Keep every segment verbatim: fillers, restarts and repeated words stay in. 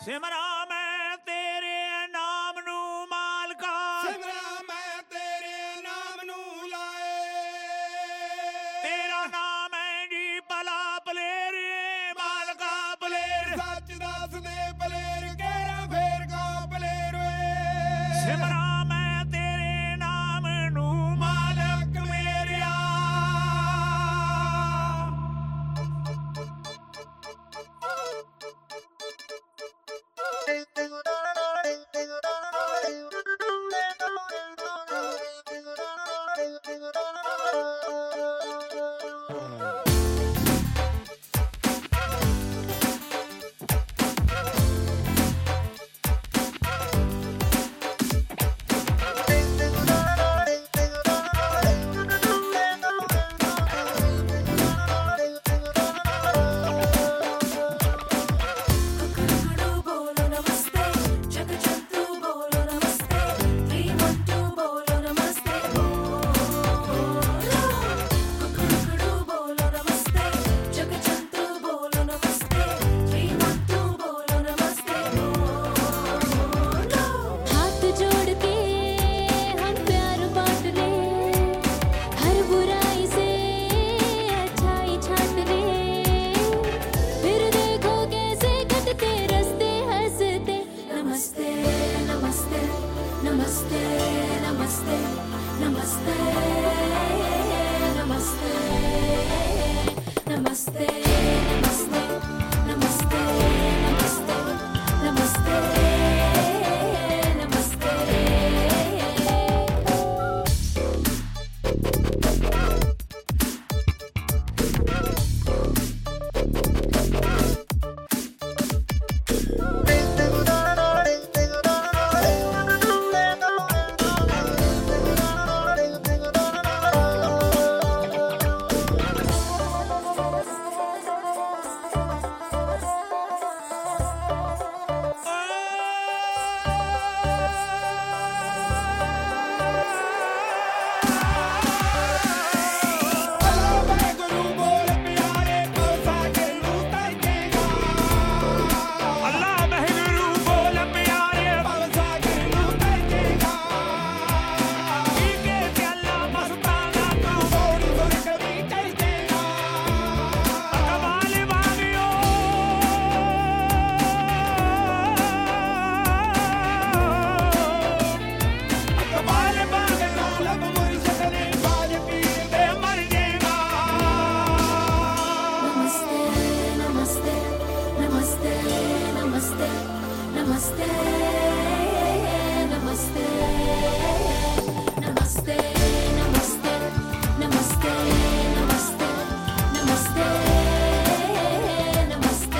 सिमरा मैं तेरे नाम नू मालका, सिमरा मैं तेरे नाम नू लाए, तेरा नाम है जी भला भलेर मालका भलेर, सच दस दे भलेर केरा फेर का भलेर वे। सिमरा मैं तेरे नाम नू मालक मेरिया। Namaste, namaste, namaste, namaste, namaste, namaste, namaste, namaste, namaste, namaste, namaste. Namaste, namaste, namaste, namaste, namaste, namaste, namaste, namaste.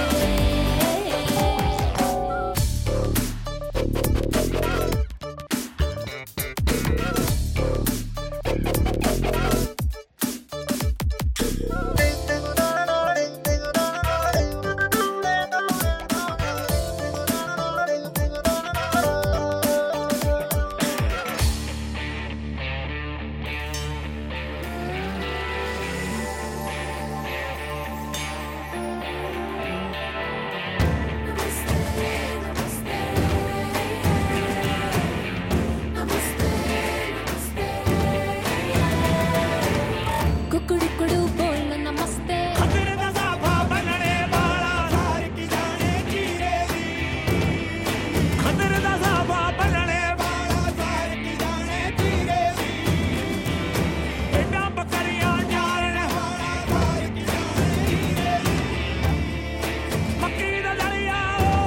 कुकड़ू बोल नमस्ते, खतर दा साफा बनने वाला सार की जाने चीरे दी, खतर दा साफा बनने वाला सार की जाने चीरे दी, बेटा बकरियां चारने वाला सार की जाने चीरे दी, मक्की दा दरिया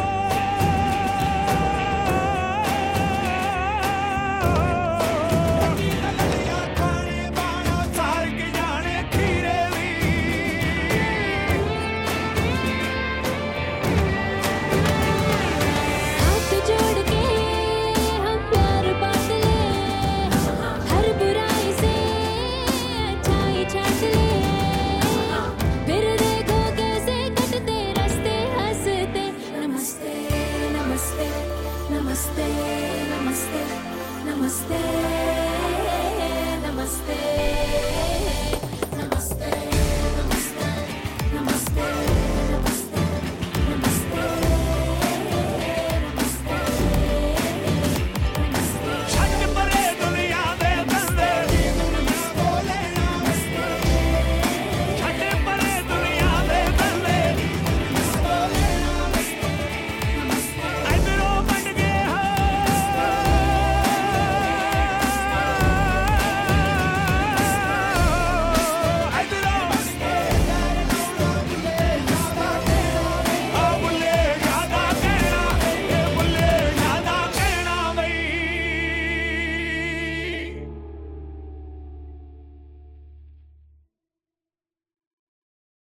मक्की दा दरिया खाने वाला सार की जाने खीरे दी। हाथ जोड़ के हम प्यार बांट ले, हर बुराई से अच्छाई छाट ले, फिर देखो कैसे कटते रास्ते हंसते। नमस्ते, नमस्ते, नमस्ते, नमस्ते, नमस्ते.